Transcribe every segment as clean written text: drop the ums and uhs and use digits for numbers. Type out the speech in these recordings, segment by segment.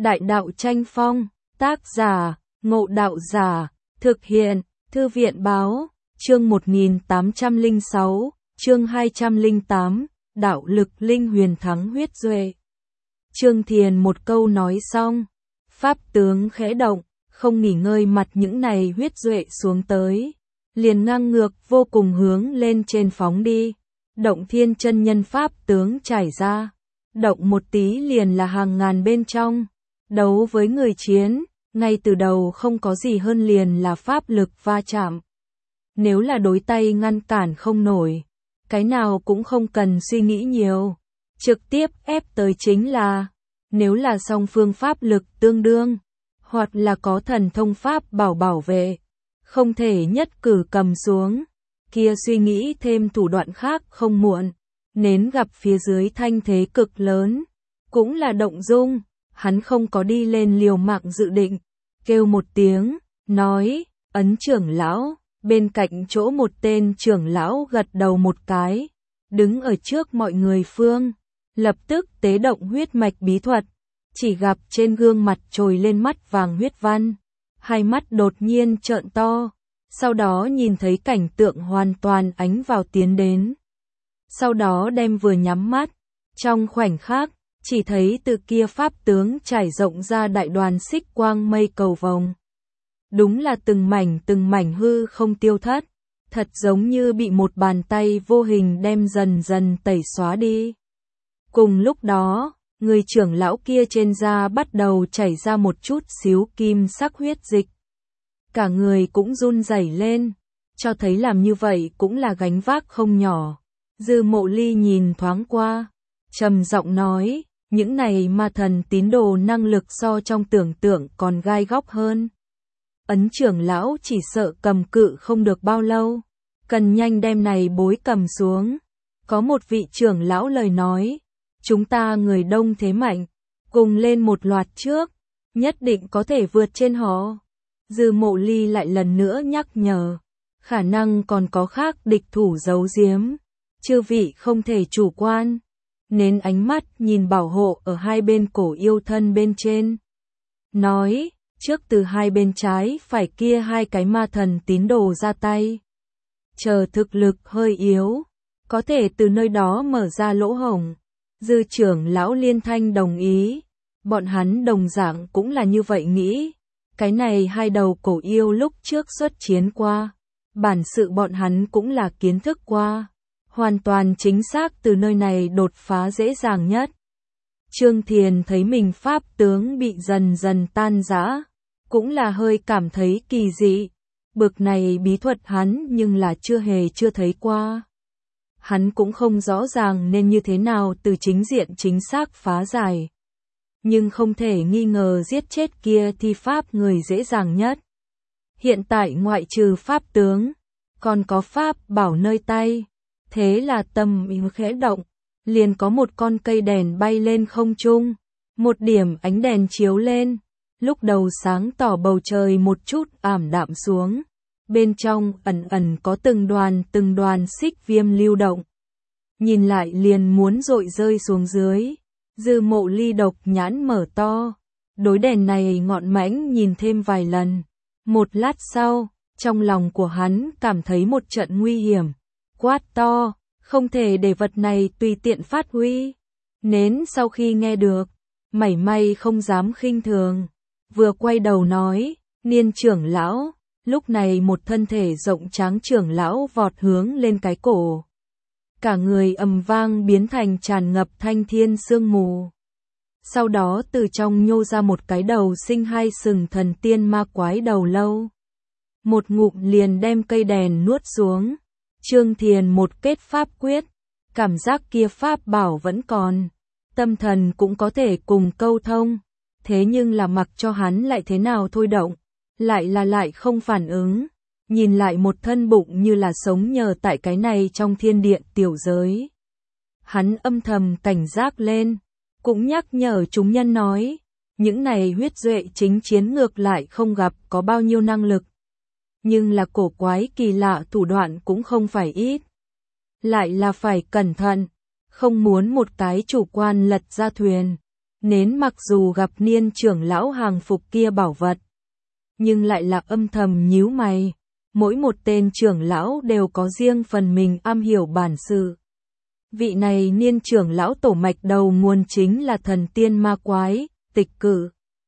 Đại đạo tranh phong, tác giả, Ngộ Đạo Giả, thực hiện, Thư viện báo, chương 1806, chương 208, đạo lực linh huyền thắng huyết duệ. Trương Thiền một câu nói xong, pháp tướng khẽ động, không nghỉ ngơi mặt những này huyết duệ xuống tới, liền ngang ngược vô cùng hướng lên trên phóng đi. Động Thiên chân nhân pháp tướng trải ra, động một tí liền là hàng ngàn bên trong. Đấu với người chiến, ngay từ đầu không có gì hơn liền là pháp lực va chạm. Nếu là đối tay ngăn cản không nổi, cái nào cũng không cần suy nghĩ nhiều, trực tiếp ép tới chính là, nếu là song phương pháp lực tương đương, hoặc là có thần thông pháp bảo vệ, không thể nhất cử cầm xuống, kia suy nghĩ thêm thủ đoạn khác không muộn, nến gặp phía dưới thanh thế cực lớn, cũng là động dung. Hắn không có đi lên liều mạng dự định, kêu một tiếng, nói, ấn trưởng lão, bên cạnh chỗ một tên trưởng lão gật đầu một cái, đứng ở trước mọi người phương, lập tức tế động huyết mạch bí thuật, chỉ gặp trên gương mặt trồi lên mắt vàng huyết văn, hai mắt đột nhiên trợn to, sau đó nhìn thấy cảnh tượng hoàn toàn ánh vào tiến đến. Sau đó đem vừa nhắm mắt, trong khoảnh khắc, chỉ thấy từ kia pháp tướng trải rộng ra đại đoàn xích quang mây cầu vồng. Đúng là từng mảnh hư không tiêu thất, thật giống như bị một bàn tay vô hình đem dần dần tẩy xóa đi. Cùng lúc đó, người trưởng lão kia trên da bắt đầu chảy ra một chút xíu kim sắc huyết dịch. Cả người cũng run rẩy lên, cho thấy làm như vậy cũng là gánh vác không nhỏ. Dư Mộ Ly nhìn thoáng qua, trầm giọng nói, những này ma thần tín đồ năng lực so trong tưởng tượng còn gai góc hơn. Ấn trưởng lão chỉ sợ cầm cự không được bao lâu, cần nhanh đem này bối cầm xuống. Có một vị trưởng lão lời nói, chúng ta người đông thế mạnh, cùng lên một loạt trước, nhất định có thể vượt trên họ. Dư Mộ Ly lại lần nữa nhắc nhở, khả năng còn có khác địch thủ giấu giếm, chư vị không thể chủ quan. Nến ánh mắt nhìn bảo hộ ở hai bên cổ yêu thân bên trên. Nói, trước từ hai bên trái phải kia hai cái ma thần tín đồ ra tay. Chờ thực lực hơi yếu, có thể từ nơi đó mở ra lỗ hổng. Dư trưởng lão liên thanh đồng ý. Bọn hắn đồng dạng cũng là như vậy nghĩ. Cái này hai đầu cổ yêu lúc trước xuất chiến qua. Bản sự bọn hắn cũng là kiến thức qua. Hoàn toàn chính xác từ nơi này đột phá dễ dàng nhất. Trương Thiền thấy mình pháp tướng bị dần dần tan rã, cũng là hơi cảm thấy kỳ dị. Bực này bí thuật hắn nhưng là chưa thấy qua. Hắn cũng không rõ ràng nên như thế nào từ chính diện chính xác phá giải. Nhưng không thể nghi ngờ giết chết kia thi pháp người dễ dàng nhất. Hiện tại ngoại trừ pháp tướng, còn có pháp bảo nơi tay. Thế là tâm ý khẽ động, liền có một con cây đèn bay lên không trung, một điểm ánh đèn chiếu lên, lúc đầu sáng tỏ bầu trời một chút ảm đạm xuống, bên trong ẩn ẩn có từng đoàn xích viêm lưu động. Nhìn lại liền muốn dội rơi xuống dưới, Dư Mộ Ly độc nhãn mở to, đối đèn này ngọn mãnh nhìn thêm vài lần, một lát sau, trong lòng của hắn cảm thấy một trận nguy hiểm. Quát to, không thể để vật này tùy tiện phát huy. Nến sau khi nghe được, mảy may không dám khinh thường, vừa quay đầu nói, Niên trưởng lão, lúc này một thân thể rộng tráng trưởng lão vọt hướng lên cái cổ. Cả người ầm vang biến thành tràn ngập thanh thiên sương mù. Sau đó từ trong nhô ra một cái đầu sinh hai sừng thần tiên ma quái đầu lâu. Một ngụm liền đem cây đèn nuốt xuống. Trương Thiền một kết pháp quyết, cảm giác kia pháp bảo vẫn còn, tâm thần cũng có thể cùng câu thông, thế nhưng là mặc cho hắn lại thế nào thôi động, lại không phản ứng, nhìn lại một thân bụng như là sống nhờ tại cái này trong thiên điện tiểu giới. Hắn âm thầm cảnh giác lên, cũng nhắc nhở chúng nhân nói, những này huyết duệ chính chiến ngược lại không gặp có bao nhiêu năng lực. Nhưng là cổ quái kỳ lạ thủ đoạn cũng không phải ít. Lại là phải cẩn thận, không muốn một cái chủ quan lật ra thuyền. Nến mặc dù gặp Niên trưởng lão hàng phục kia bảo vật, nhưng lại là âm thầm nhíu mày. Mỗi một tên trưởng lão đều có riêng phần mình am hiểu bản sự. Vị này Niên trưởng lão tổ mạch đầu nguồn chính là thần tiên ma quái, tịch cử.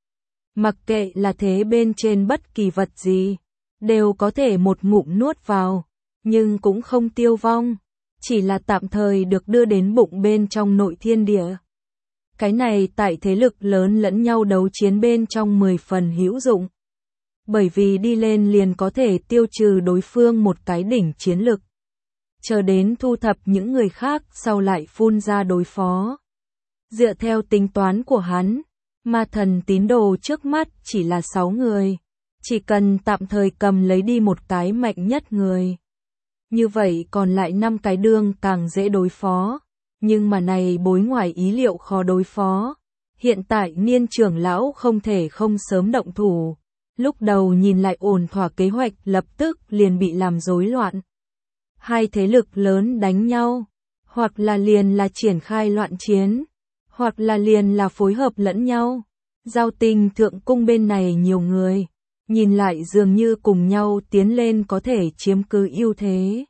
Mặc kệ là thế bên trên bất kỳ vật gì, đều có thể một ngụm nuốt vào, nhưng cũng không tiêu vong, chỉ là tạm thời được đưa đến bụng bên trong nội thiên địa. Cái này tại thế lực lớn lẫn nhau đấu chiến bên trong 10 phần hữu dụng. Bởi vì đi lên liền có thể tiêu trừ đối phương một cái đỉnh chiến lực. Chờ đến thu thập những người khác sau lại phun ra đối phó. Dựa theo tính toán của hắn, ma thần tín đồ trước mắt chỉ là 6 người. Chỉ cần tạm thời cầm lấy đi một cái mạnh nhất người. Như vậy còn lại 5 cái đương càng dễ đối phó. Nhưng mà này bối ngoài ý liệu khó đối phó. Hiện tại Niên trưởng lão không thể không sớm động thủ. Lúc đầu nhìn lại ổn thỏa kế hoạch lập tức liền bị làm rối loạn. Hai thế lực lớn đánh nhau, hoặc là liền là triển khai loạn chiến, hoặc là liền là phối hợp lẫn nhau. Giao Tinh thượng cung bên này nhiều người, nhìn lại dường như cùng nhau tiến lên có thể chiếm cứ ưu thế.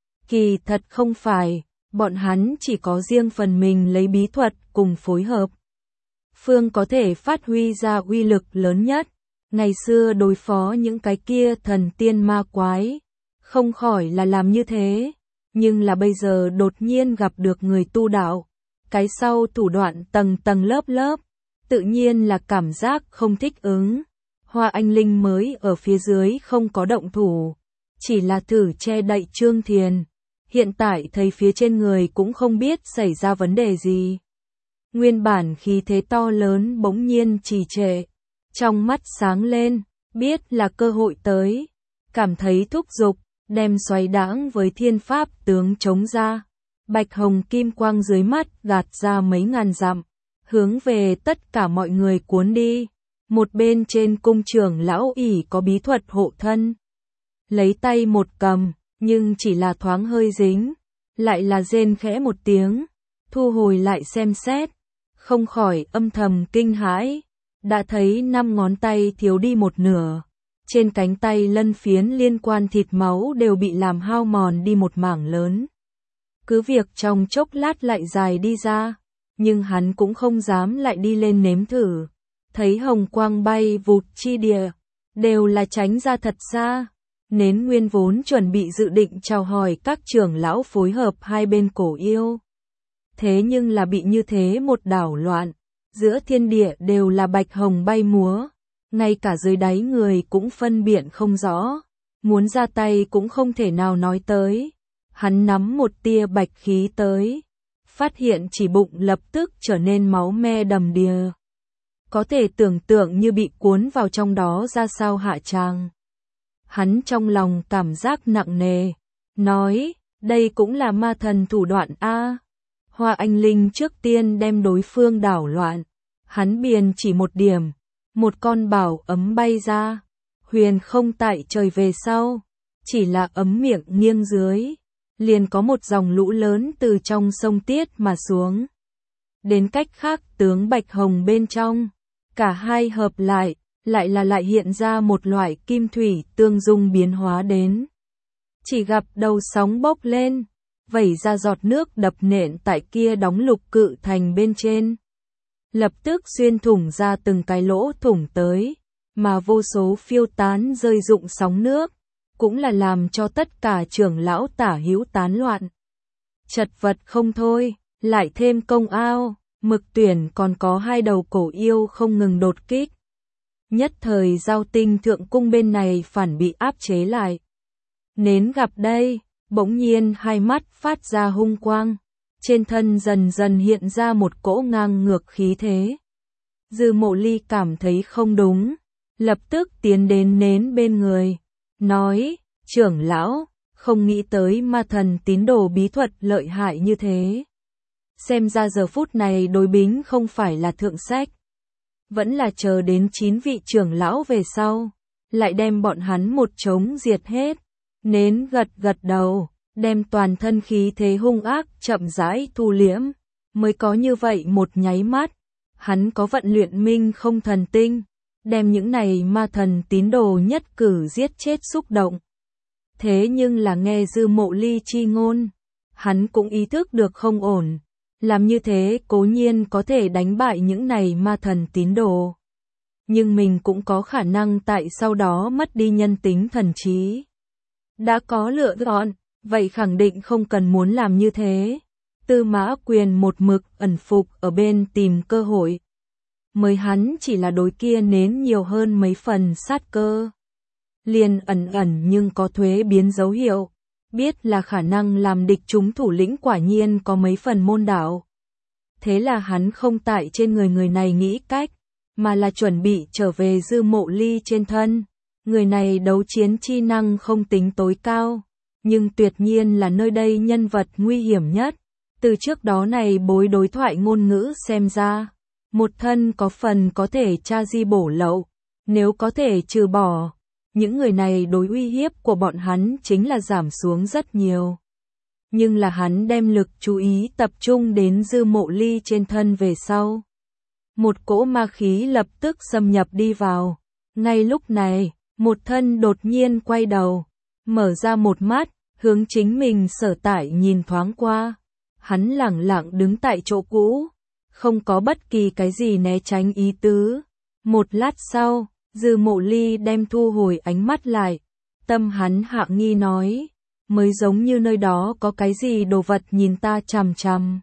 Kỳ thật không phải, bọn hắn chỉ có riêng phần mình lấy bí thuật cùng phối hợp. Phương có thể phát huy ra uy lực lớn nhất. Ngày xưa đối phó những cái kia thần tiên ma quái, không khỏi là làm như thế, nhưng là bây giờ đột nhiên gặp được người tu đạo, cái sau thủ đoạn tầng tầng lớp lớp, tự nhiên là cảm giác không thích ứng. Hoa Anh Linh mới ở phía dưới không có động thủ, chỉ là thử che đậy Trương Thiền, hiện tại thấy phía trên người cũng không biết xảy ra vấn đề gì. Nguyên bản khí thế to lớn bỗng nhiên trì trệ. Trong mắt sáng lên, biết là cơ hội tới, cảm thấy thúc giục, đem xoáy đãng với thiên pháp tướng chống ra. Bạch hồng kim quang dưới mắt gạt ra mấy ngàn dặm, hướng về tất cả mọi người cuốn đi. Một bên trên cung trưởng lão ỷ có bí thuật hộ thân. Lấy tay một cầm, nhưng chỉ là thoáng hơi dính, lại là rên khẽ một tiếng, thu hồi lại xem xét, không khỏi âm thầm kinh hãi. Đã thấy 5 ngón tay thiếu đi một nửa, trên cánh tay lân phiến liên quan thịt máu đều bị làm hao mòn đi một mảng lớn. Cứ việc trong chốc lát lại dài đi ra, nhưng hắn cũng không dám lại đi lên nếm thử. Thấy hồng quang bay vụt chi địa, đều là tránh ra thật xa. Nến Nguyên vốn chuẩn bị dự định chào hỏi các trưởng lão phối hợp hai bên cổ yêu. Thế nhưng là bị như thế một đảo loạn. Giữa thiên địa đều là bạch hồng bay múa, ngay cả dưới đáy người cũng phân biệt không rõ, muốn ra tay cũng không thể nào nói tới. Hắn nắm một tia bạch khí tới, phát hiện chỉ bụng lập tức trở nên máu me đầm đìa. Có thể tưởng tượng như bị cuốn vào trong đó ra sao hạ tràng. Hắn trong lòng cảm giác nặng nề, nói, đây cũng là ma thần thủ đoạn a. Hoa Anh Linh trước tiên đem đối phương đảo loạn, hắn biền chỉ một điểm, một con bảo ấm bay ra, huyền không tại trời về sau, chỉ là ấm miệng nghiêng dưới, liền có một dòng lũ lớn từ trong sông tiết mà xuống. Đến cách khác tướng bạch hồng bên trong, cả hai hợp lại lại hiện ra một loại kim thủy tương dung biến hóa đến. Chỉ gặp đầu sóng bốc lên, vẩy ra giọt nước đập nện tại kia đóng lục cự thành bên trên. Lập tức xuyên thủng ra từng cái lỗ thủng tới, mà vô số phiêu tán rơi rụng sóng nước, cũng là làm cho tất cả trưởng lão tả hữu tán loạn. Chật vật không thôi, lại thêm công ao, Mực Tuyển còn có 2 đầu cổ yêu không ngừng đột kích. Nhất thời Giao Tinh thượng cung bên này phản bị áp chế lại. Nến gặp đây, bỗng nhiên hai mắt phát ra hung quang, trên thân dần dần hiện ra một cỗ ngang ngược khí thế. Dư Mộ Ly cảm thấy không đúng, lập tức tiến đến Nến bên người, nói, trưởng lão, không nghĩ tới ma thần tín đồ bí thuật lợi hại như thế. Xem ra giờ phút này đối bính không phải là thượng sách, vẫn là chờ đến 9 vị trưởng lão về sau, lại đem bọn hắn một trống diệt hết. Nến gật gật đầu, đem toàn thân khí thế hung ác chậm rãi thu liễm, mới có như vậy một nháy mắt, Hắn có vận luyện minh không thần tinh, đem những này ma thần tín đồ nhất cử giết chết xúc động. Thế nhưng là nghe Dư Mộ Ly chi ngôn, hắn cũng ý thức được không ổn. Làm như thế cố nhiên có thể đánh bại những này ma thần tín đồ. Nhưng mình cũng có khả năng tại sau đó mất đi nhân tính thần trí. Đã có lựa chọn, vậy khẳng định không cần muốn làm như thế. Tư Mã Quyền một mực ẩn phục ở bên tìm cơ hội. Mới hắn chỉ là đối kia nến nhiều hơn mấy phần sát cơ. Liền ẩn nhưng có thuế biến dấu hiệu. Biết là khả năng làm địch chúng thủ lĩnh quả nhiên có mấy phần môn đạo. Thế là hắn không tại trên người này nghĩ cách, mà là chuẩn bị trở về Dư Mộ Ly trên thân. Người này đấu chiến chi năng không tính tối cao, nhưng tuyệt nhiên là nơi đây nhân vật nguy hiểm nhất. Từ trước đó này bối đối thoại ngôn ngữ xem ra, một thân có phần có thể tra di bổ lậu, nếu có thể trừ bỏ. Những người này đối uy hiếp của bọn hắn chính là giảm xuống rất nhiều. Nhưng là hắn đem lực chú ý tập trung đến Dư Mộ Ly trên thân về sau. Một cỗ ma khí lập tức xâm nhập đi vào. Ngay lúc này, một thân đột nhiên quay đầu, mở ra một mắt, hướng chính mình sở tại nhìn thoáng qua. Hắn lẳng lặng đứng tại chỗ cũ, không có bất kỳ cái gì né tránh ý tứ. Một lát sau, Dư Mộ Ly đem thu hồi ánh mắt lại, tâm hắn hạ nghi nói, mới giống như nơi đó có cái gì đồ vật nhìn ta chằm chằm.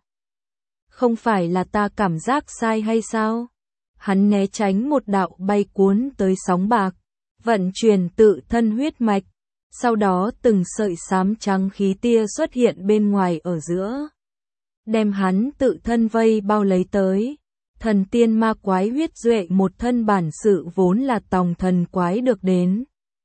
Không phải là ta cảm giác sai hay sao? Hắn né tránh một đạo bay cuốn tới sóng bạc, vận chuyển tự thân huyết mạch, sau đó từng sợi xám trắng khí tia xuất hiện bên ngoài ở giữa. Đem hắn tự thân vây bao lấy tới. Thần tiên ma quái huyết duệ một thân bản sự vốn là tòng thần quái được đến.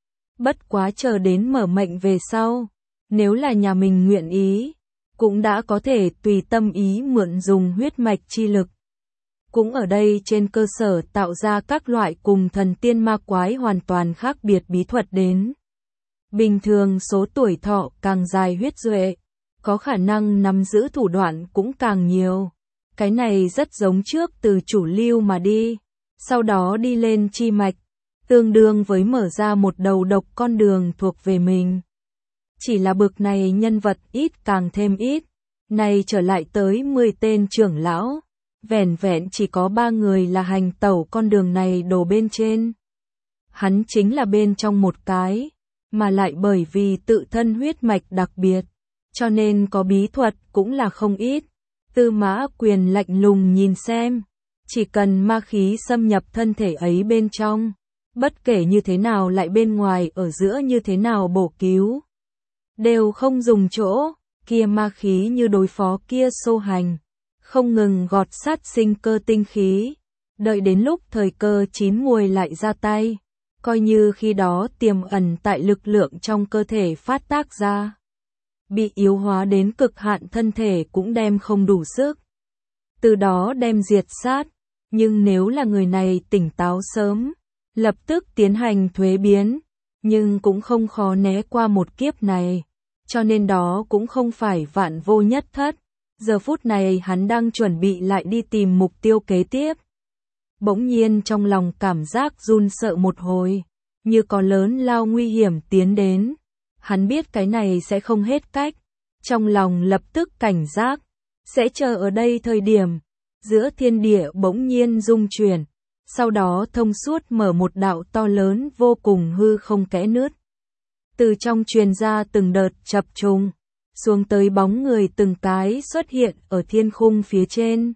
Bất quá chờ đến mở mệnh về sau, nếu là nhà mình nguyện ý, cũng đã có thể tùy tâm ý mượn dùng huyết mạch chi lực. Cũng ở đây trên cơ sở tạo ra các loại cùng thần tiên ma quái hoàn toàn khác biệt bí thuật đến. Bình thường số tuổi thọ càng dài huyết duệ, có khả năng nắm giữ thủ đoạn cũng càng nhiều. Cái này rất giống trước từ chủ lưu mà đi, sau đó đi lên chi mạch, tương đương với mở ra một đầu độc con đường thuộc về mình. Chỉ là bực này nhân vật ít càng thêm ít, này trở lại tới 10 tên trưởng lão, vẻn vẹn chỉ có 3 người là hành tẩu con đường này đổ bên trên. Hắn chính là bên trong một cái, mà lại bởi vì tự thân huyết mạch đặc biệt, cho nên có bí thuật cũng là không ít. Tư Mã Quyền lạnh lùng nhìn xem, chỉ cần ma khí xâm nhập thân thể ấy bên trong, bất kể như thế nào lại bên ngoài ở giữa như thế nào bổ cứu, đều không dùng chỗ, kia ma khí như đối phó kia xô hành, không ngừng gọt sát sinh cơ tinh khí, đợi đến lúc thời cơ chín muồi lại ra tay, coi như khi đó tiềm ẩn tại lực lượng trong cơ thể phát tác ra. Bị yếu hóa đến cực hạn thân thể cũng đem không đủ sức. Từ đó đem diệt sát, nhưng nếu là người này tỉnh táo sớm, lập tức tiến hành thuế biến, nhưng cũng không khó né qua một kiếp này, cho nên đó cũng không phải vạn vô nhất thất. Giờ phút này hắn đang chuẩn bị lại đi tìm mục tiêu kế tiếp. Bỗng nhiên trong lòng cảm giác run sợ một hồi, như có lớn lao nguy hiểm tiến đến. Hắn biết cái này sẽ không hết cách, trong lòng lập tức cảnh giác, sẽ chờ ở đây thời điểm, giữa thiên địa bỗng nhiên rung chuyển, sau đó thông suốt mở một đạo to lớn vô cùng hư không kẽ nứt. Từ trong truyền ra từng đợt chập trùng, xuống tới bóng người từng cái xuất hiện ở thiên khung phía trên.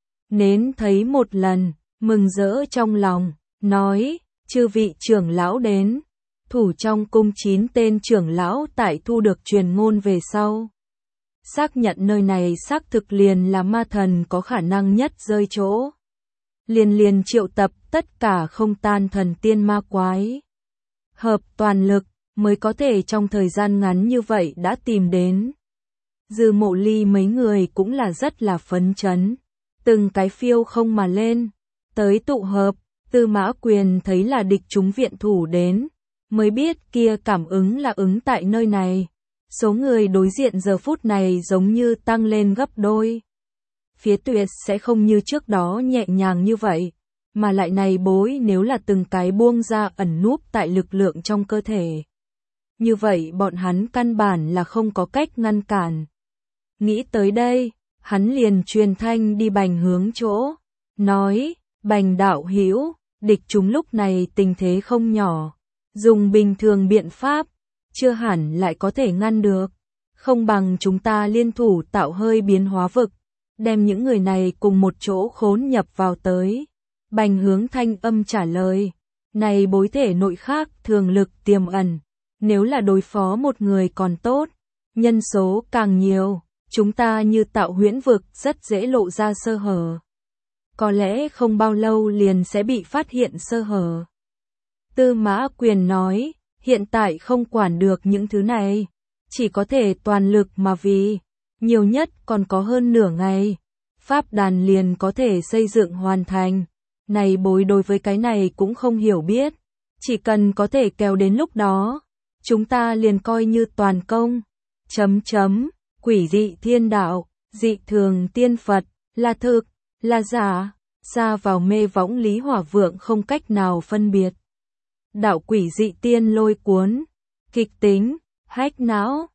Nến thấy một lần, mừng rỡ trong lòng, nói, chư vị trưởng lão đến. Thủ trong cung 9 tên trưởng lão tại thu được truyền ngôn về sau. Xác nhận nơi này xác thực liền là ma thần có khả năng nhất rơi chỗ. Liền triệu tập tất cả không tan thần tiên ma quái. Hợp toàn lực mới có thể trong thời gian ngắn như vậy đã tìm đến. Dư Mộ Ly mấy người cũng là rất là phấn chấn. Từng cái phiêu không mà lên. Tới tụ hợp, Tư Mã Quyền thấy là địch chúng viện thủ đến. Mới biết kia cảm ứng là ứng tại nơi này. Số người đối diện giờ phút này giống như tăng lên gấp đôi. phía Tuyệt sẽ không như trước đó nhẹ nhàng như vậy, mà lại này bối nếu là từng cái buông ra ẩn núp tại lực lượng trong cơ thể. Như vậy bọn hắn căn bản là không có cách ngăn cản. Nghĩ tới đây, hắn liền truyền thanh đi Bành Hướng chỗ, nói, Bành đạo hữu, địch chúng lúc này tình thế không nhỏ, dùng bình thường biện pháp, chưa hẳn lại có thể ngăn được, không bằng chúng ta liên thủ tạo hơi biến hóa vực, đem những người này cùng một chỗ khốn nhập vào tới. Bành Hướng thanh âm trả lời, này bối thể nội khác thường lực tiềm ẩn, nếu là đối phó một người còn tốt, nhân số càng nhiều, chúng ta như tạo huyễn vực rất dễ lộ ra sơ hở. Có lẽ không bao lâu liền sẽ bị phát hiện sơ hở. Tư Mã Quyền nói, hiện tại không quản được những thứ này, chỉ có thể toàn lực mà vì, nhiều nhất còn có hơn nửa ngày, pháp đàn liền có thể xây dựng hoàn thành. Này bối đối với cái này cũng không hiểu biết, chỉ cần có thể kéo đến lúc đó, chúng ta liền coi như toàn công. Quỷ dị thiên đạo, dị thường tiên Phật, là thực, là giả, xa vào mê võng Lý Hỏa Vượng không cách nào phân biệt. Đạo quỷ dị tiên lôi cuốn, kịch tính, hách não,